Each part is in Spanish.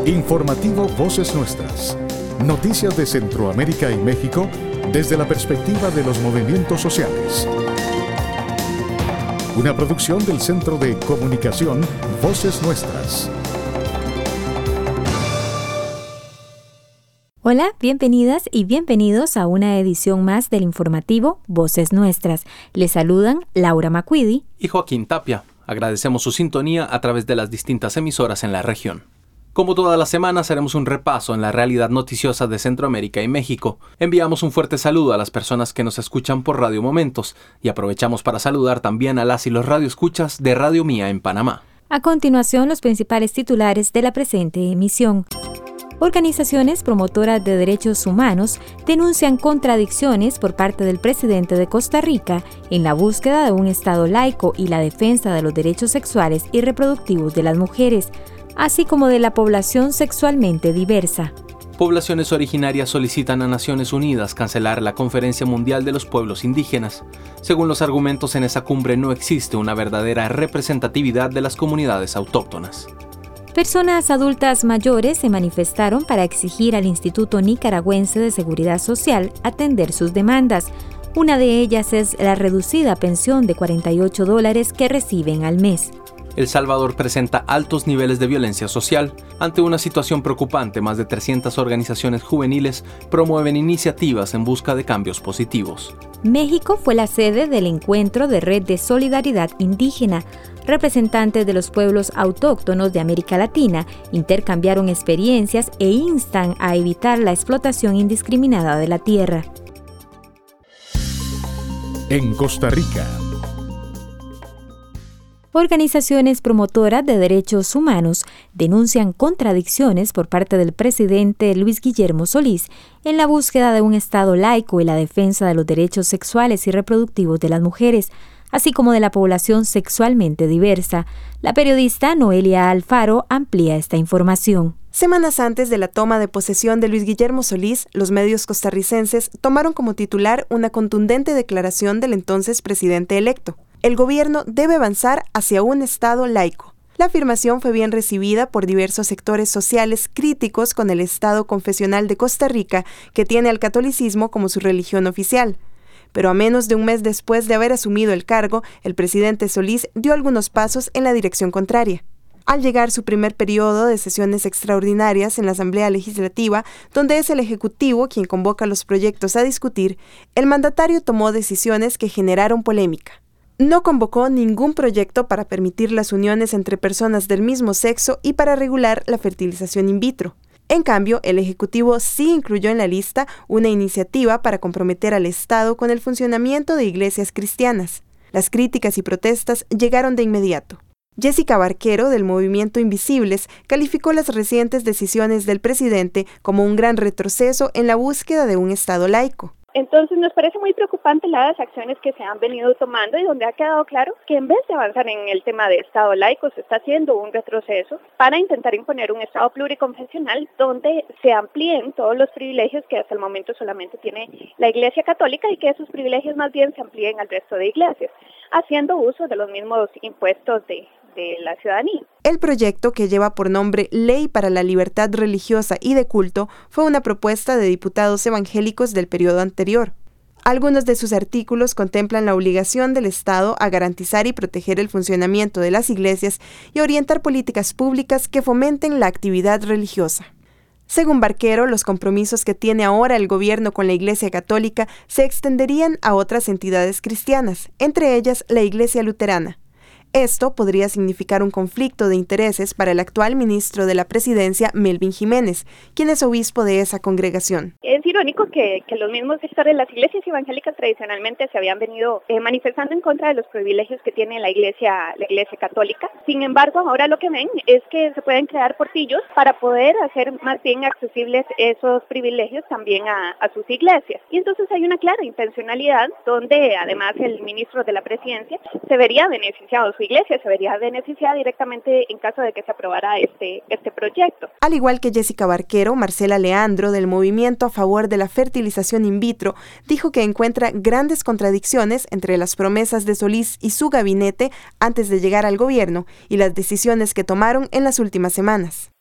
Informativo Voces Nuestras. Noticias de Centroamérica y México desde la perspectiva de los movimientos sociales. Una producción del Centro de Comunicación Voces Nuestras. Hola, bienvenidas y bienvenidos a una edición más del informativo Voces Nuestras. Les saludan Laura Macuidi y Joaquín Tapia. Agradecemos su sintonía a través de las distintas emisoras en la región. Como todas las semanas, haremos un repaso en la realidad noticiosa de Centroamérica y México. Enviamos un fuerte saludo a las personas que nos escuchan por Radio Momentos y aprovechamos para saludar también a las y los radioescuchas de Radio Mía en Panamá. A continuación, los principales titulares de la presente emisión. Organizaciones promotoras de derechos humanos denuncian contradicciones por parte del presidente de Costa Rica en la búsqueda de un Estado laico y la defensa de los derechos sexuales y reproductivos de las mujeres, así como de la población sexualmente diversa. Poblaciones originarias solicitan a Naciones Unidas cancelar la Conferencia Mundial de los Pueblos Indígenas. Según los argumentos en esa cumbre, no existe una verdadera representatividad de las comunidades autóctonas. Personas adultas mayores se manifestaron para exigir al Instituto Nicaragüense de Seguridad Social atender sus demandas. Una de ellas es la reducida pensión de $48 que reciben al mes. El Salvador presenta altos niveles de violencia social. Ante una situación preocupante, más de 300 organizaciones juveniles promueven iniciativas en busca de cambios positivos. México fue la sede del encuentro de Red de Solidaridad Indígena. Representantes de los pueblos autóctonos de América Latina intercambiaron experiencias e instan a evitar la explotación indiscriminada de la tierra. En Costa Rica. Organizaciones promotoras de derechos humanos denuncian contradicciones por parte del presidente Luis Guillermo Solís en la búsqueda de un Estado laico y la defensa de los derechos sexuales y reproductivos de las mujeres, así como de la población sexualmente diversa. La periodista Noelia Alfaro amplía esta información. Semanas antes de la toma de posesión de Luis Guillermo Solís, los medios costarricenses tomaron como titular una contundente declaración del entonces presidente electo. El gobierno debe avanzar hacia un Estado laico. La afirmación fue bien recibida por diversos sectores sociales críticos con el Estado confesional de Costa Rica, que tiene al catolicismo como su religión oficial. Pero a menos de un mes después de haber asumido el cargo, el presidente Solís dio algunos pasos en la dirección contraria. Al llegar su primer periodo de sesiones extraordinarias en la Asamblea Legislativa, donde es el Ejecutivo quien convoca los proyectos a discutir, el mandatario tomó decisiones que generaron polémica. No convocó ningún proyecto para permitir las uniones entre personas del mismo sexo y para regular la fertilización in vitro. En cambio, el Ejecutivo sí incluyó en la lista una iniciativa para comprometer al Estado con el funcionamiento de iglesias cristianas. Las críticas y protestas llegaron de inmediato. Jessica Barquero, del movimiento Invisibles, calificó las recientes decisiones del presidente como un gran retroceso en la búsqueda de un Estado laico. Entonces nos parece muy preocupante las acciones que se han venido tomando y donde ha quedado claro que en vez de avanzar en el tema de Estado laico se está haciendo un retroceso para intentar imponer un Estado pluriconfesional donde se amplíen todos los privilegios que hasta el momento solamente tiene la Iglesia Católica y que esos privilegios más bien se amplíen al resto de iglesias, haciendo uso de los mismos impuestos de la ciudadanía. El proyecto, que lleva por nombre Ley para la Libertad Religiosa y de Culto, fue una propuesta de diputados evangélicos del periodo anterior. Algunos de sus artículos contemplan la obligación del Estado a garantizar y proteger el funcionamiento de las iglesias y orientar políticas públicas que fomenten la actividad religiosa. Según Barquero, los compromisos que tiene ahora el gobierno con la Iglesia Católica se extenderían a otras entidades cristianas, entre ellas la Iglesia Luterana. Esto podría significar un conflicto de intereses para el actual ministro de la Presidencia, Melvin Jiménez, quien es obispo de esa congregación. Es irónico que los mismos sectores de las iglesias evangélicas tradicionalmente se habían venido manifestando en contra de los privilegios que tiene la iglesia católica. Sin embargo, ahora lo que ven es que se pueden crear portillos para poder hacer más bien accesibles esos privilegios también a sus iglesias. Y entonces hay una clara intencionalidad donde además el ministro de la Presidencia se vería beneficiado, su iglesia se vería beneficiada directamente en caso de que se aprobara este proyecto. Al igual que Jessica Barquero, Marcela Leandro, del Movimiento a Favor de la Fertilización in Vitro, dijo que encuentra grandes contradicciones entre las promesas de Solís y su gabinete antes de llegar al gobierno y las decisiones que tomaron en las últimas semanas.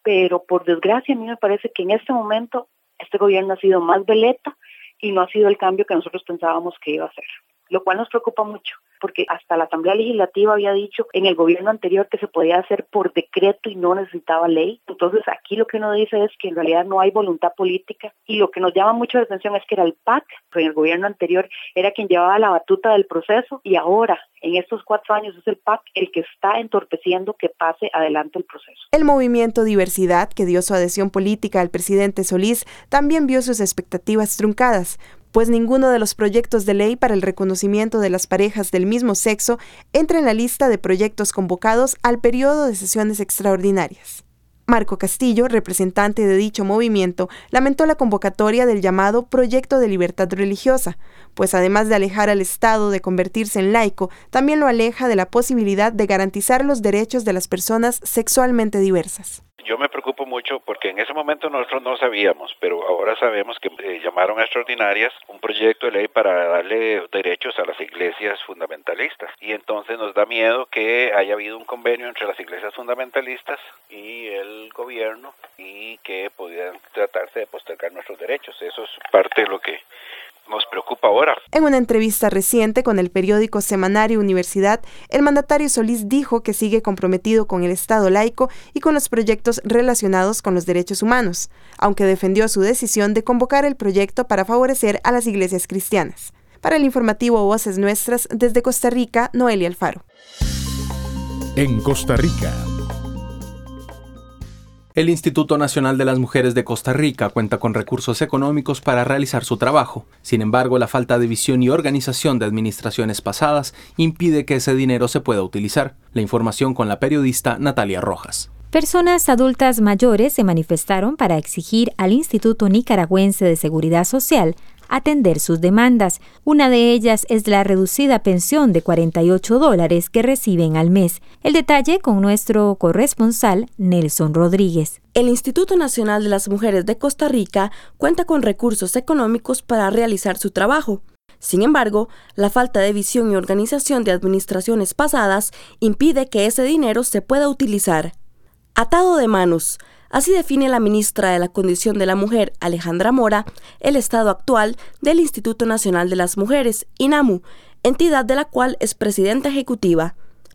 pero por desgracia a mí me parece que en este momento este gobierno ha sido más veleta y no ha sido el cambio que nosotros pensábamos que iba a ser, lo cual nos preocupa mucho, porque hasta la Asamblea Legislativa había dicho en el gobierno anterior que se podía hacer por decreto y no necesitaba ley. Entonces aquí lo que uno dice es que en realidad no hay voluntad política, y lo que nos llama mucho la atención es que era el PAC, que en el gobierno anterior era quien llevaba la batuta del proceso, y ahora en estos 4 años es el PAC el que está entorpeciendo que pase adelante el proceso. El movimiento Diversidad, que dio su adhesión política al presidente Solís, también vio sus expectativas truncadas, pues ninguno de los proyectos de ley para el reconocimiento de las parejas del mismo sexo entra en la lista de proyectos convocados al periodo de sesiones extraordinarias. Marco Castillo, representante de dicho movimiento, lamentó la convocatoria del llamado Proyecto de Libertad Religiosa, pues además de alejar al Estado de convertirse en laico, también lo aleja de la posibilidad de garantizar los derechos de las personas sexualmente diversas. Yo me preocupo mucho porque en ese momento nosotros no sabíamos, pero ahora sabemos que llamaron a extraordinarias un proyecto de ley para darle derechos a las iglesias fundamentalistas. Y entonces nos da miedo que haya habido un convenio entre las iglesias fundamentalistas y el gobierno y que pudieran tratarse de postergar nuestros derechos. Eso es parte de lo que nos preocupa ahora. En una entrevista reciente con el periódico semanario Universidad, el mandatario Solís dijo que sigue comprometido con el Estado laico y con los proyectos relacionados con los derechos humanos, aunque defendió su decisión de convocar el proyecto para favorecer a las iglesias cristianas. Para el informativo Voces Nuestras, desde Costa Rica, Noelia Alfaro. En Costa Rica. El Instituto Nacional de las Mujeres de Costa Rica cuenta con recursos económicos para realizar su trabajo. Sin embargo, la falta de visión y organización de administraciones pasadas impide que ese dinero se pueda utilizar. La información con la periodista Natalia Rojas. Personas adultas mayores se manifestaron para exigir al Instituto Nicaragüense de Seguridad Social atender sus demandas. Una de ellas es la reducida pensión de $48 que reciben al mes. El detalle con nuestro corresponsal Nelson Rodríguez. El Instituto Nacional de las Mujeres de Costa Rica cuenta con recursos económicos para realizar su trabajo. Sin embargo, la falta de visión y organización de administraciones pasadas impide que ese dinero se pueda utilizar. Atado de manos. Así define la ministra de la Condición de la Mujer, Alejandra Mora, el estado actual del Instituto Nacional de las Mujeres, INAMU, entidad de la cual es presidenta ejecutiva.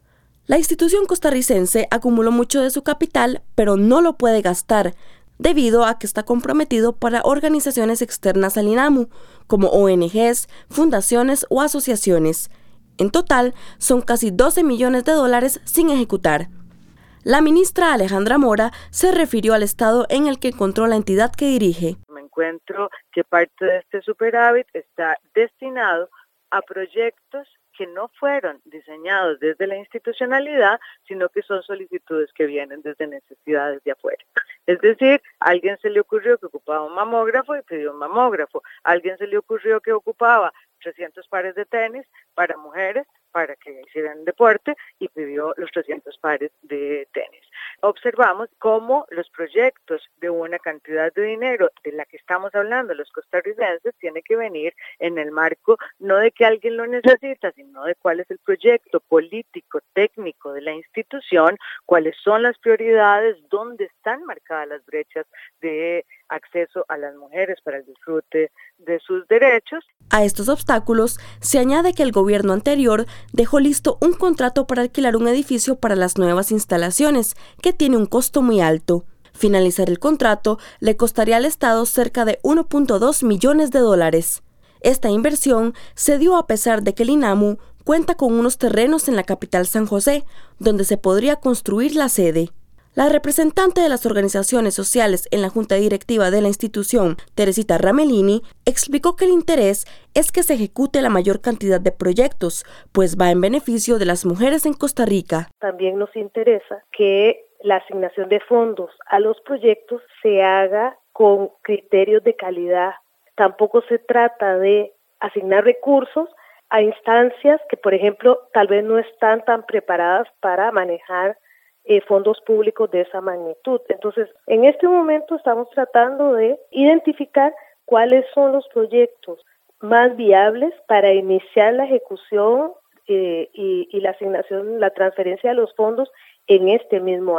La institución costarricense acumuló mucho de su capital, pero no lo puede gastar, debido a que está comprometido para organizaciones externas al INAMU, como ONGs, fundaciones o asociaciones. En total, son casi $12 millones sin ejecutar. La ministra Alejandra Mora se refirió al estado en el que encontró la entidad que dirige. Me encuentro que parte de este superávit está destinado a proyectos que no fueron diseñados desde la institucionalidad, sino que son solicitudes que vienen desde necesidades de afuera. Es decir, a alguien se le ocurrió que ocupaba un mamógrafo y pidió un mamógrafo. A alguien se le ocurrió que ocupaba 300 pares de tenis para mujeres para que hicieran deporte y pidió los 300 pares de tenis. Observamos cómo los proyectos de una cantidad de dinero de la que estamos hablando los costarricenses tiene que venir en el marco no de que alguien lo necesita, sino de cuál es el proyecto político, técnico de la institución, cuáles son las prioridades, dónde están marcadas las brechas de acceso a las mujeres para el disfrute de sus derechos. A estos obstáculos se añade que el gobierno anterior dejó listo un contrato para alquilar un edificio para las nuevas instalaciones, que tiene un costo muy alto. Finalizar el contrato le costaría al Estado cerca de $1.2 millones. Esta inversión se dio a pesar de que el INAMU cuenta con unos terrenos en la capital San José, donde se podría construir la sede. La representante de las organizaciones sociales en la junta directiva de la institución, Teresita Ramelini, explicó que el interés es que se ejecute la mayor cantidad de proyectos, pues va en beneficio de las mujeres en Costa Rica. También nos interesa que la asignación de fondos a los proyectos se haga con criterios de calidad. Tampoco se trata de asignar recursos a instancias que, por ejemplo, tal vez no están tan preparadas para manejar fondos públicos de esa magnitud. Entonces, en este momento estamos tratando de identificar cuáles son los proyectos más viables para iniciar la ejecución y la asignación, la transferencia de los fondos en este mismo año.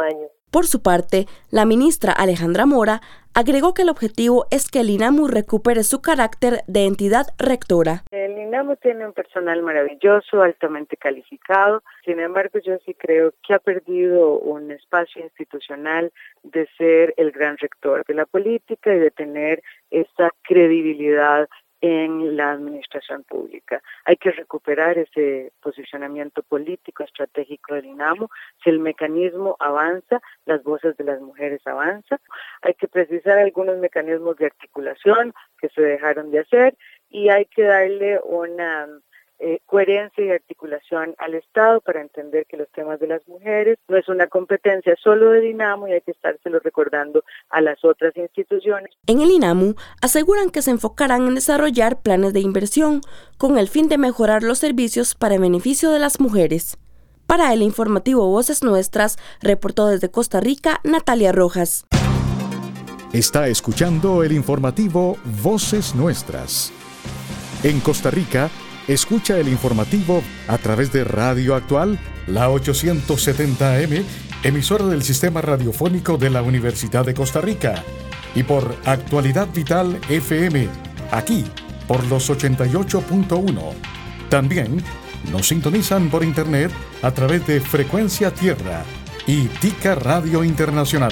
Por su parte, la ministra Alejandra Mora agregó que el objetivo es que el INAMU recupere su carácter de entidad rectora. El INAMU tiene un personal maravilloso, altamente calificado. Sin embargo, yo sí creo que ha perdido un espacio institucional de ser el gran rector de la política y de tener esa credibilidad en la administración pública. Hay que recuperar ese posicionamiento político estratégico del INAMU. Si el mecanismo avanza, las voces de las mujeres avanzan. Hay que precisar algunos mecanismos de articulación que se dejaron de hacer y hay que darle una coherencia y articulación al Estado para entender que los temas de las mujeres no es una competencia solo del INAMU y hay que estárselo recordando a las otras instituciones. En el INAMU aseguran que se enfocarán en desarrollar planes de inversión con el fin de mejorar los servicios para beneficio de las mujeres. Para el informativo Voces Nuestras, reportó desde Costa Rica Natalia Rojas. Está escuchando el informativo Voces Nuestras. En Costa Rica, escucha el informativo a través de Radio Actual, la 870 AM, emisora del Sistema Radiofónico de la Universidad de Costa Rica, y por Actualidad Vital FM, aquí, por los 88.1. También nos sintonizan por internet a través de Frecuencia Tierra y Tica Radio Internacional.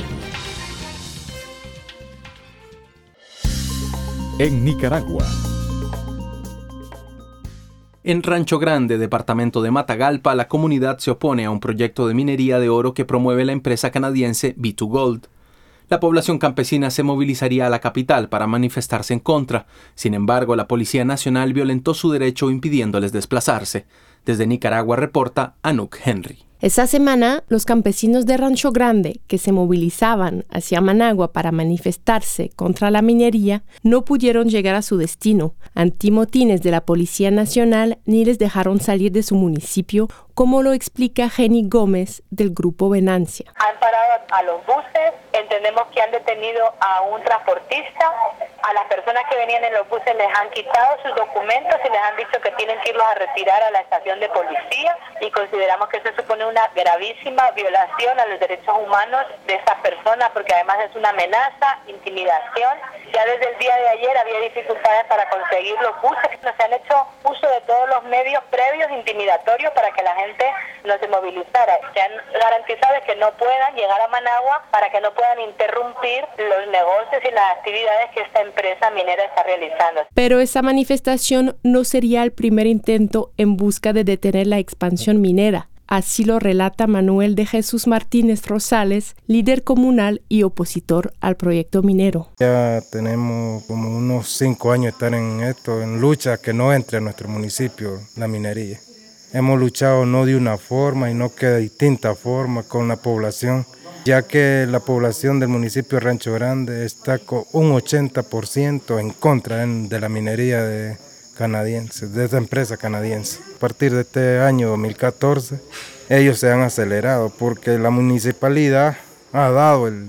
En Nicaragua. En Rancho Grande, departamento de Matagalpa, la comunidad se opone a un proyecto de minería de oro que promueve la empresa canadiense B2Gold. La población campesina se movilizaría a la capital para manifestarse en contra. Sin embargo, la Policía Nacional violentó su derecho impidiéndoles desplazarse. Desde Nicaragua reporta Anouk Henry. Esa semana, los campesinos de Rancho Grande, que se movilizaban hacia Managua para manifestarse contra la minería, no pudieron llegar a su destino. Antimotines de la Policía Nacional ni les dejaron salir de su municipio, como lo explica Jenny Gómez del Grupo Venancia. Han parado a los buses, entendemos que han detenido a un transportista, a las personas que venían en los buses les han quitado sus documentos y les han dicho que tienen que irlos a retirar a la estación de policía y consideramos que eso supone una gravísima violación a los derechos humanos de esas personas porque además es una amenaza, intimidación. Ya desde el día de ayer había dificultades para conseguir los buses, se han hecho uso de todos los medios previos intimidatorios para que la gente no se movilizara. Se han garantizado que no puedan llegar a Managua para que no puedan interrumpir los negocios y las actividades que esta empresa minera está realizando. Pero esa manifestación no sería el primer intento en busca de detener la expansión minera. Así lo relata Manuel de Jesús Martínez Rosales, líder comunal y opositor al proyecto minero. Ya tenemos como unos 5 años de estar en esto, en lucha que no entre a nuestro municipio la minería. Hemos luchado no de una forma, sino que de distintas formas con la población, ya que la población del municipio de Rancho Grande está con un 80% en contra de la minería canadiense, de esa empresa canadiense. A partir de este año 2014, ellos se han acelerado porque la municipalidad ha dado el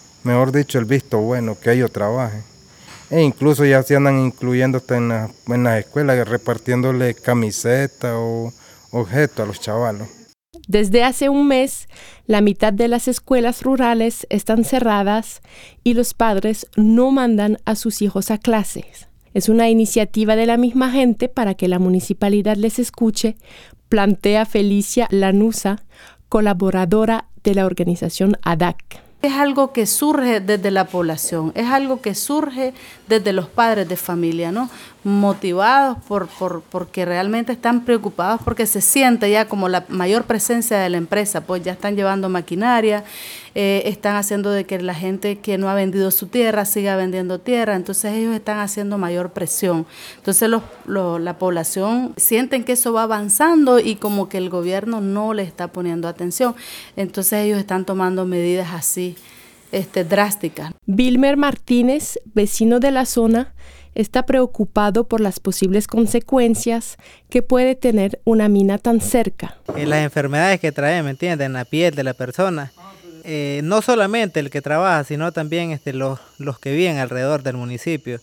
visto bueno que ellos trabajen. E incluso ya se andan incluyendo hasta en las escuelas, repartiéndole camisetas o objetos a los chavalos. Desde hace un mes, la mitad de las escuelas rurales están cerradas y los padres no mandan a sus hijos a clases. Es una iniciativa de la misma gente para que la municipalidad les escuche, plantea Felicia Lanusa, colaboradora de la organización ADAC. Es algo que surge desde la población, es algo que surge desde los padres de familia, ¿no? Motivados porque realmente están preocupados porque se siente ya como la mayor presencia de la empresa, pues ya están llevando maquinaria, están haciendo de que la gente que no ha vendido su tierra siga vendiendo tierra, entonces ellos están haciendo mayor presión. Entonces la población sienten que eso va avanzando y como que el gobierno no le está poniendo atención, entonces ellos están tomando medidas así drásticas. Vilmer Martínez, vecino de la zona, está preocupado por las posibles consecuencias que puede tener una mina tan cerca. Las enfermedades que trae, ¿me entiendes?, en la piel de la persona. No solamente el que trabaja, sino también los que viven alrededor del municipio.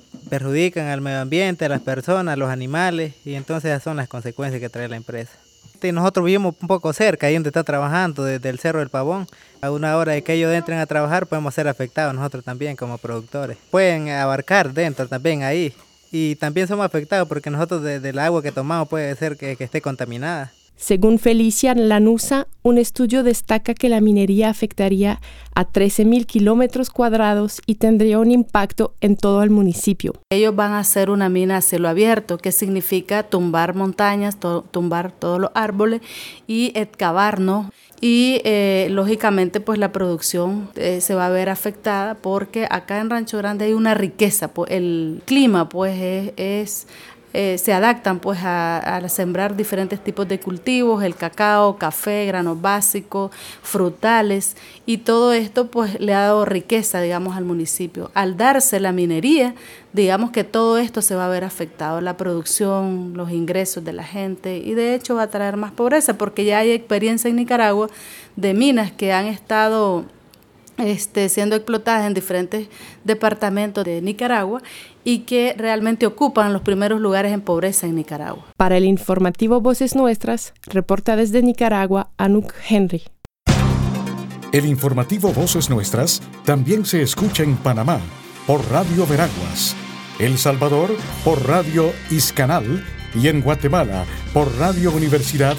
Perjudican al medio ambiente, a las personas, a los animales, y entonces esas son las consecuencias que trae la empresa. Nosotros vivimos un poco cerca, ahí donde está trabajando, desde el Cerro del Pavón. A una hora de que ellos entren a trabajar podemos ser afectados nosotros también como productores. Pueden abarcar dentro también ahí. Y también somos afectados porque nosotros del agua que tomamos puede ser que esté contaminada. Según Felicia Lanusa, un estudio destaca que la minería afectaría a 13,000 kilómetros cuadrados y tendría un impacto en todo el municipio. Ellos van a hacer una mina a cielo abierto, que significa tumbar montañas, tumbar todos los árboles y excavar, ¿no? Y lógicamente pues la producción se va a ver afectada porque acá en Rancho Grande hay una riqueza, pues, el clima pues se adaptan pues a sembrar diferentes tipos de cultivos, el cacao, café, granos básicos, frutales, y todo esto pues le ha dado riqueza, digamos, al municipio. Al darse la minería, digamos que todo esto se va a ver afectado, la producción, los ingresos de la gente, y de hecho va a traer más pobreza porque ya hay experiencia en Nicaragua de minas que han estado siendo explotadas en diferentes departamentos de Nicaragua y que realmente ocupan los primeros lugares en pobreza en Nicaragua. Para el informativo Voces Nuestras, reporta desde Nicaragua Anuk Henry. El informativo Voces Nuestras también se escucha en Panamá por Radio Veraguas, El Salvador por Radio Iscanal y en Guatemala por Radio Universidad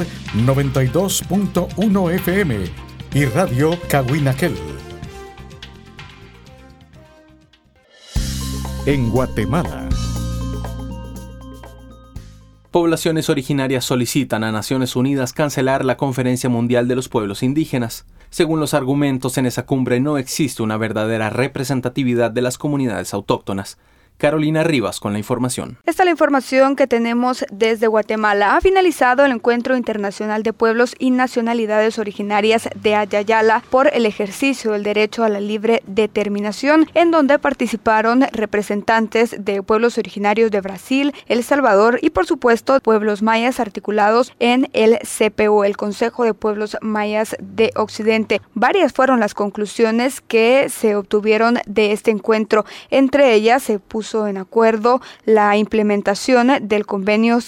92.1 FM y Radio Cahuinaquel. En Guatemala. Poblaciones originarias solicitan a Naciones Unidas cancelar la Conferencia Mundial de los Pueblos Indígenas. Según los argumentos, en esa cumbre no existe una verdadera representatividad de las comunidades autóctonas. Carolina Rivas con la información. Esta es la información que tenemos desde Guatemala. Ha finalizado el Encuentro Internacional de Pueblos y Nacionalidades Originarias de Ayayala por el ejercicio del derecho a la libre determinación, en donde participaron representantes de pueblos originarios de Brasil, El Salvador y por supuesto pueblos mayas articulados en el CPO, el Consejo de Pueblos Mayas de Occidente. Varias fueron las conclusiones que se obtuvieron de este encuentro. Entre ellas se puso en acuerdo la implementación del convenio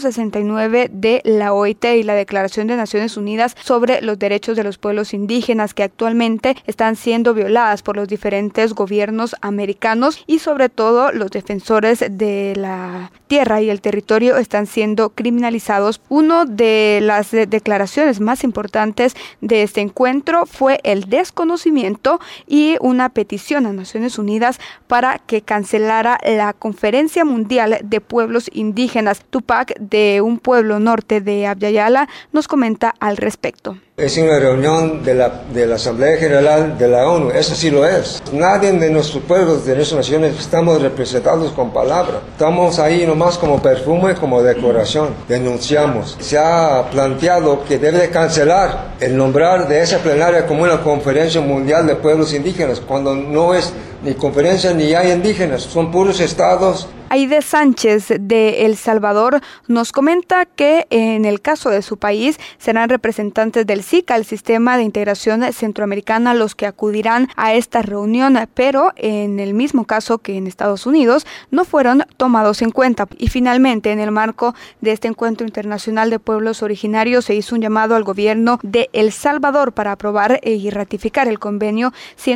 169 de la OIT y la Declaración de Naciones Unidas sobre los derechos de los pueblos indígenas, que actualmente están siendo violadas por los diferentes gobiernos americanos y sobre todo los defensores de la tierra y el territorio están siendo criminalizados. Una de las declaraciones más importantes de este encuentro fue el desconocimiento y una petición a Naciones Unidas para que cancelara la Conferencia Mundial de Pueblos Indígenas. Tupac, de un pueblo norte de Ayayala, nos comenta al respecto. Es una reunión de la Asamblea General de la ONU, eso sí lo es. Nadie de nuestros pueblos, de nuestras naciones, estamos representados con palabra. Estamos ahí nomás como perfume, como decoración. Denunciamos. Se ha planteado que debe de cancelar el nombrar de esa plenaria como una Conferencia Mundial de Pueblos Indígenas, cuando no es ni conferencia ni hay indígenas, son puros estados. Aide Sánchez de El Salvador nos comenta que en el caso de su país serán representantes del SICA, el Sistema de Integración Centroamericana, los que acudirán a esta reunión, pero en el mismo caso que en Estados Unidos no fueron tomados en cuenta. Y finalmente, en el marco de este encuentro internacional de pueblos originarios, se hizo un llamado al gobierno de El Salvador para aprobar y ratificar el convenio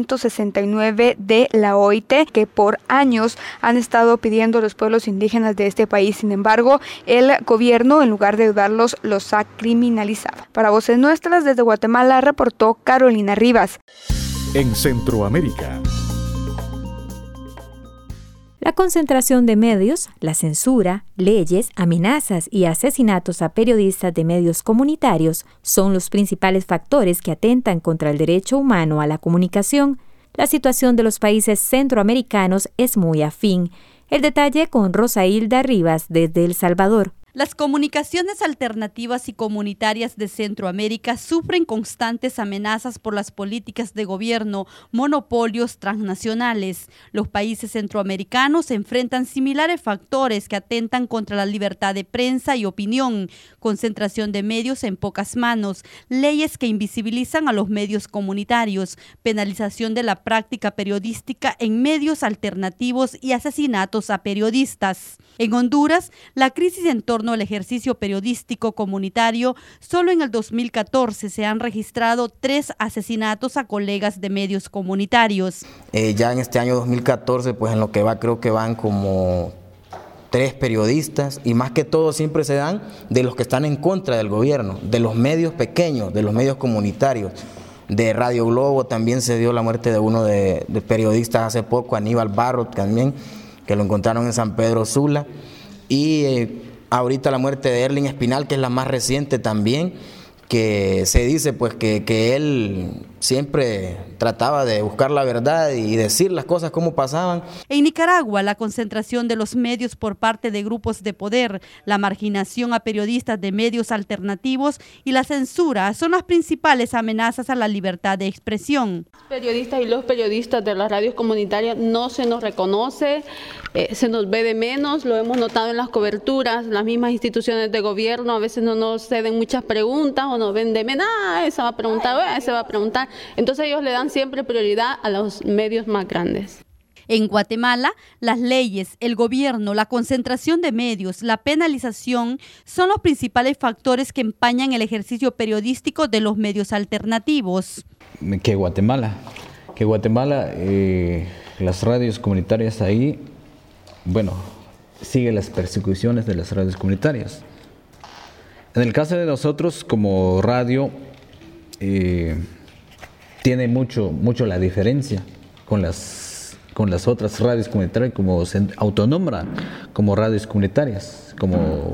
169 de la OIT, que por años han estado pidiendo los pueblos indígenas de este país. Sin embargo, el gobierno, en lugar de ayudarlos, los ha criminalizado. Para Voces Nuestras, desde Guatemala, reportó Carolina Rivas. En Centroamérica. La concentración de medios, la censura, leyes, amenazas y asesinatos a periodistas de medios comunitarios son los principales factores que atentan contra el derecho humano a la comunicación. La situación de los países centroamericanos es muy afín. El detalle con Rosa Hilda Rivas desde El Salvador. Las comunicaciones alternativas y comunitarias de Centroamérica sufren constantes amenazas por las políticas de gobierno, monopolios transnacionales. Los países centroamericanos enfrentan similares factores que atentan contra la libertad de prensa y opinión, concentración de medios en pocas manos, leyes que invisibilizan a los medios comunitarios, penalización de la práctica periodística en medios alternativos y asesinatos a periodistas. En Honduras, la crisis en torno torno al ejercicio periodístico comunitario, solo en el 2014 se han registrado 3 asesinatos a colegas de medios comunitarios. Ya en este año 2014, pues en lo que va, creo que van como 3 periodistas, y más que todo siempre se dan de los que están en contra del gobierno, de los medios pequeños, de los medios comunitarios. De Radio Globo también se dio la muerte de uno de periodistas hace poco, Aníbal Barro también, que lo encontraron en San Pedro Sula, y ahorita la muerte de Erling Espinal, que es la más reciente también, que se dice pues que él siempre trataba de buscar la verdad y decir las cosas como pasaban. En Nicaragua, la concentración de los medios por parte de grupos de poder, la marginación a periodistas de medios alternativos y la censura son las principales amenazas a la libertad de expresión. Periodistas y los periodistas de las radios comunitarias no se nos reconoce, se nos ve de menos, lo hemos notado en las coberturas, las mismas instituciones de gobierno a veces no nos ceden muchas preguntas o nos ven de menos, esa va a preguntar, ese va a preguntar. Entonces ellos le dan siempre prioridad a los medios más grandes. En Guatemala, las leyes, el gobierno, la concentración de medios, la penalización son los principales factores que empañan el ejercicio periodístico de los medios alternativos. Que Guatemala, las radios comunitarias ahí, bueno, sigue las persecuciones de las radios comunitarias. En el caso de nosotros como radio, tiene mucho la diferencia con las otras radios comunitarias, como se autonombran como radios comunitarias, como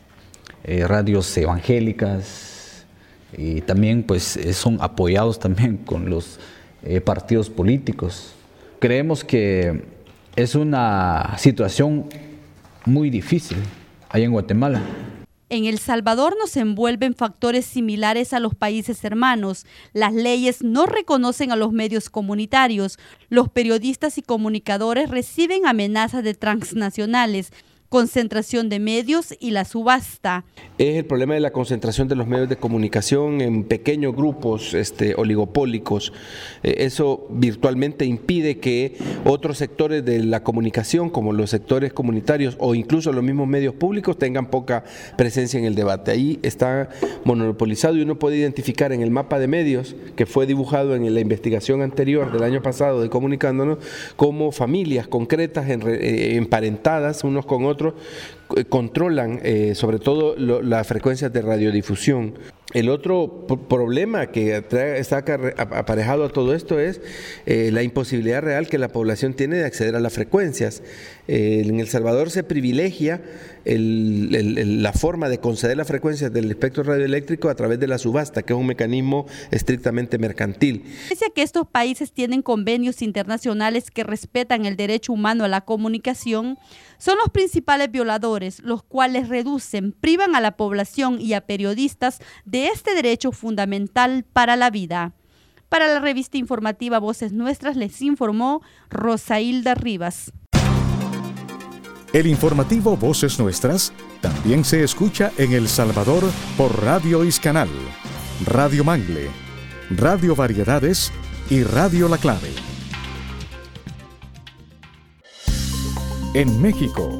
radios evangélicas, y también pues son apoyados también con los partidos políticos. Creemos que es una situación muy difícil allá en Guatemala. En El Salvador nos envuelven factores similares a los países hermanos. Las leyes no reconocen a los medios comunitarios. Los periodistas y comunicadores reciben amenazas de transnacionales, concentración de medios y la subasta. Es el problema de la concentración de los medios de comunicación en pequeños grupos oligopólicos. Eso virtualmente impide que otros sectores de la comunicación, como los sectores comunitarios o incluso los mismos medios públicos, tengan poca presencia en el debate. Ahí está monopolizado y uno puede identificar en el mapa de medios que fue dibujado en la investigación anterior del año pasado de Comunicándonos, como familias concretas emparentadas unos con otros controlan sobre todo las frecuencias de radiodifusión. El otro problema que está aparejado a todo esto es la imposibilidad real que la población tiene de acceder a las frecuencias. En El Salvador se privilegia la forma de conceder las frecuencias del espectro radioeléctrico a través de la subasta, que es un mecanismo estrictamente mercantil. Pese a que estos países tienen convenios internacionales que respetan el derecho humano a la comunicación, son los principales violadores, los cuales reducen, privan a la población y a periodistas de este derecho fundamental para la vida. Para la revista informativa Voces Nuestras les informó Rosailda Rivas. El informativo Voces Nuestras también se escucha en El Salvador por Radio Iscanal, Radio Mangle, Radio Variedades y Radio La Clave. En México.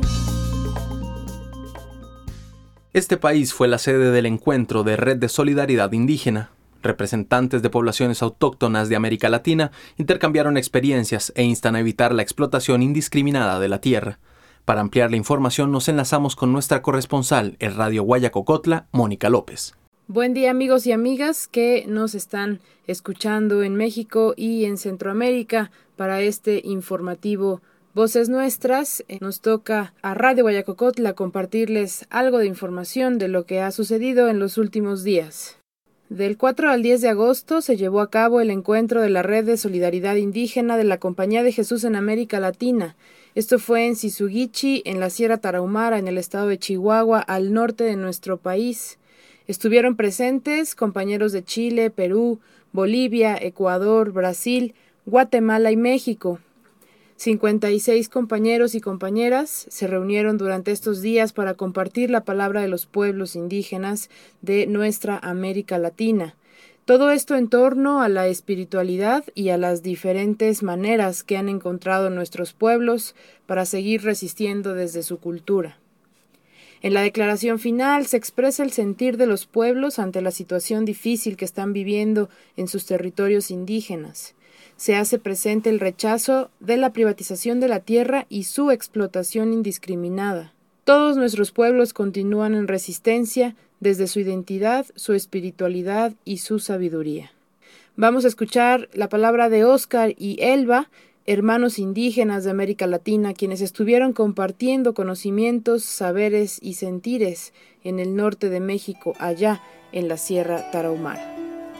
Este país fue la sede del encuentro de Red de Solidaridad Indígena. Representantes de poblaciones autóctonas de América Latina intercambiaron experiencias e instan a evitar la explotación indiscriminada de la tierra. Para ampliar la información nos enlazamos con nuestra corresponsal en Radio Guayacocotla, Mónica López. Buen día amigos y amigas que nos están escuchando en México y en Centroamérica para este informativo Voces Nuestras. Nos toca a Radio Guayacocotla compartirles algo de información de lo que ha sucedido en los últimos días. Del 4 al 10 de agosto se llevó a cabo el encuentro de la Red de Solidaridad Indígena de la Compañía de Jesús en América Latina. Esto fue en Sisugichi, en la Sierra Tarahumara, en el estado de Chihuahua, al norte de nuestro país. Estuvieron presentes compañeros de Chile, Perú, Bolivia, Ecuador, Brasil, Guatemala y México. 56 compañeros y compañeras se reunieron durante estos días para compartir la palabra de los pueblos indígenas de nuestra América Latina. Todo esto en torno a la espiritualidad y a las diferentes maneras que han encontrado nuestros pueblos para seguir resistiendo desde su cultura. En la declaración final se expresa el sentir de los pueblos ante la situación difícil que están viviendo en sus territorios indígenas. Se hace presente el rechazo de la privatización de la tierra y su explotación indiscriminada. Todos nuestros pueblos continúan en resistencia desde su identidad, su espiritualidad y su sabiduría. Vamos a escuchar la palabra de Óscar y Elba, hermanos indígenas de América Latina, quienes estuvieron compartiendo conocimientos, saberes y sentires en el norte de México, allá en la Sierra Tarahumara.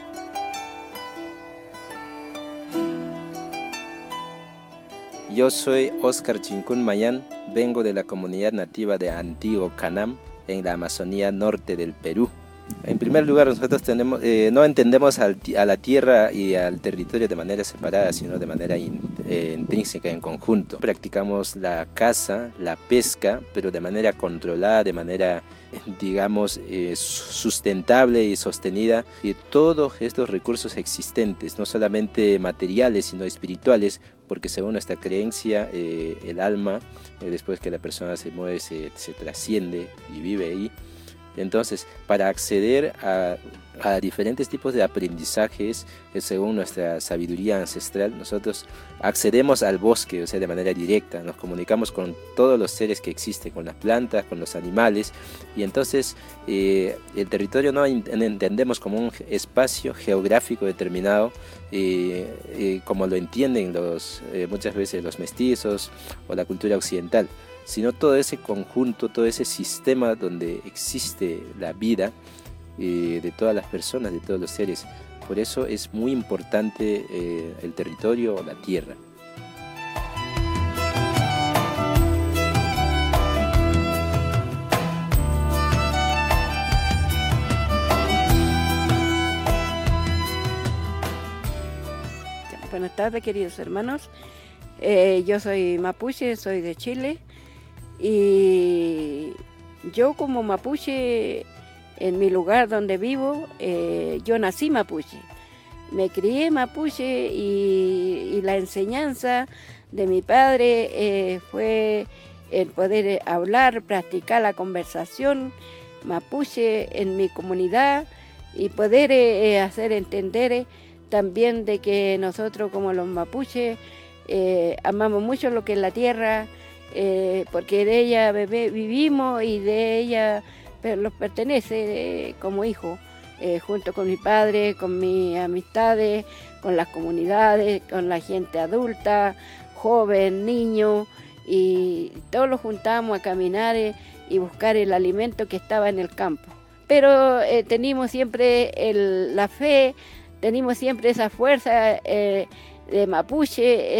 Yo soy Óscar Chincún Mayán, vengo de la comunidad nativa de Antiguo Canam, en la Amazonía norte del Perú. En primer lugar, nosotros no entendemos a la tierra y al territorio de manera separada, sino de manera intrínseca, en conjunto. Practicamos la caza, la pesca, pero de manera controlada, de manera, digamos, sustentable y sostenida. Y todos estos recursos existentes, no solamente materiales, sino espirituales, porque según nuestra creencia, el alma, después que la persona se muere, se trasciende y vive ahí. Entonces, para acceder a diferentes tipos de aprendizajes, según nuestra sabiduría ancestral, nosotros accedemos al bosque, o sea, de manera directa, nos comunicamos con todos los seres que existen, con las plantas, con los animales, y entonces el territorio no entendemos como un espacio geográfico determinado, como lo entienden muchas veces los mestizos o la cultura occidental, sino todo ese conjunto, todo ese sistema donde existe la vida de todas las personas, de todos los seres. Por eso es muy importante el territorio o la tierra. Buenas tardes, queridos hermanos. Yo soy mapuche, soy de Chile. Y yo como mapuche, en mi lugar donde vivo, yo nací mapuche. Me crié mapuche y la enseñanza de mi padre fue el poder hablar, practicar la conversación mapuche en mi comunidad y poder hacer entender también de que nosotros como los mapuches amamos mucho lo que es la tierra, porque de ella vivimos y de ella los pertenece como hijo, junto con mi padre, con mis amistades, con las comunidades, con la gente adulta, joven, niño, y todos los juntamos a caminar y buscar el alimento que estaba en el campo. Pero teníamos siempre la fe, teníamos siempre esa fuerza de mapuche,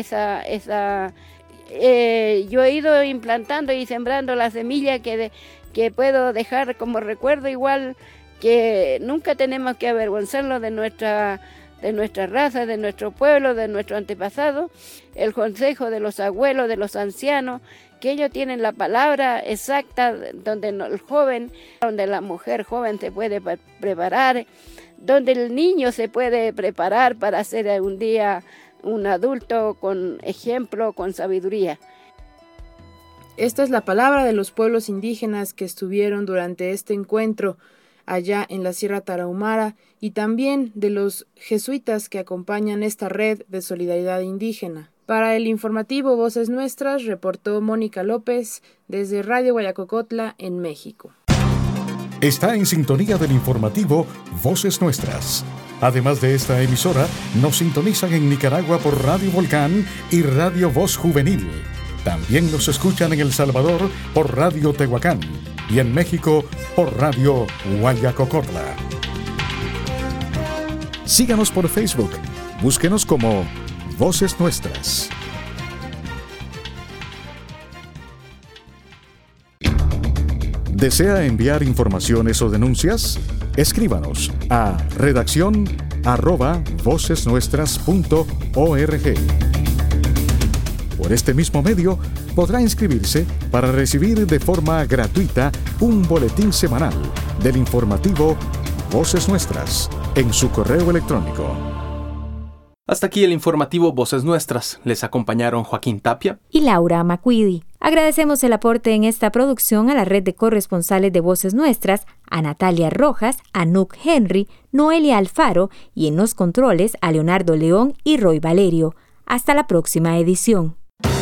yo he ido implantando y sembrando la semilla que puedo dejar como recuerdo, igual que nunca tenemos que avergonzarnos de nuestra raza, de nuestro pueblo, de nuestro antepasado, el consejo de los abuelos, de los ancianos, que ellos tienen la palabra exacta donde el joven, donde la mujer joven se puede preparar, donde el niño se puede preparar para ser un día un adulto con ejemplo, con sabiduría. Esta es la palabra de los pueblos indígenas que estuvieron durante este encuentro allá en la Sierra Tarahumara y también de los jesuitas que acompañan esta red de solidaridad indígena. Para el informativo Voces Nuestras, reportó Mónica López desde Radio Guayacocotla en México. Está en sintonía del informativo Voces Nuestras. Además de esta emisora, nos sintonizan en Nicaragua por Radio Volcán y Radio Voz Juvenil. También nos escuchan en El Salvador por Radio Tehuacán y en México por Radio Guayacocotla. Síganos por Facebook. Búsquenos como Voces Nuestras. ¿Desea enviar informaciones o denuncias? Escríbanos a redacción@vocesnuestras.org. Por este mismo medio podrá inscribirse para recibir de forma gratuita un boletín semanal del informativo Voces Nuestras en su correo electrónico. Hasta aquí el informativo Voces Nuestras. Les acompañaron Joaquín Tapia y Laura Macuidi. Agradecemos el aporte en esta producción a la red de corresponsales de Voces Nuestras, a Natalia Rojas, a Nuc Henry, Noelia Alfaro y en los controles a Leonardo León y Roy Valerio. Hasta la próxima edición.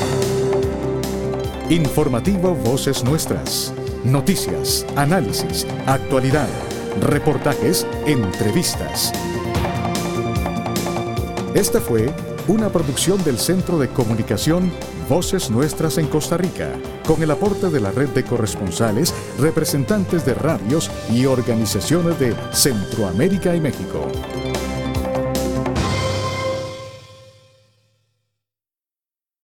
Informativo Voces Nuestras. Noticias, análisis, actualidad, reportajes, entrevistas. Esta fue una producción del Centro de Comunicación Voces Nuestras en Costa Rica, con el aporte de la red de corresponsales, representantes de radios y organizaciones de Centroamérica y México.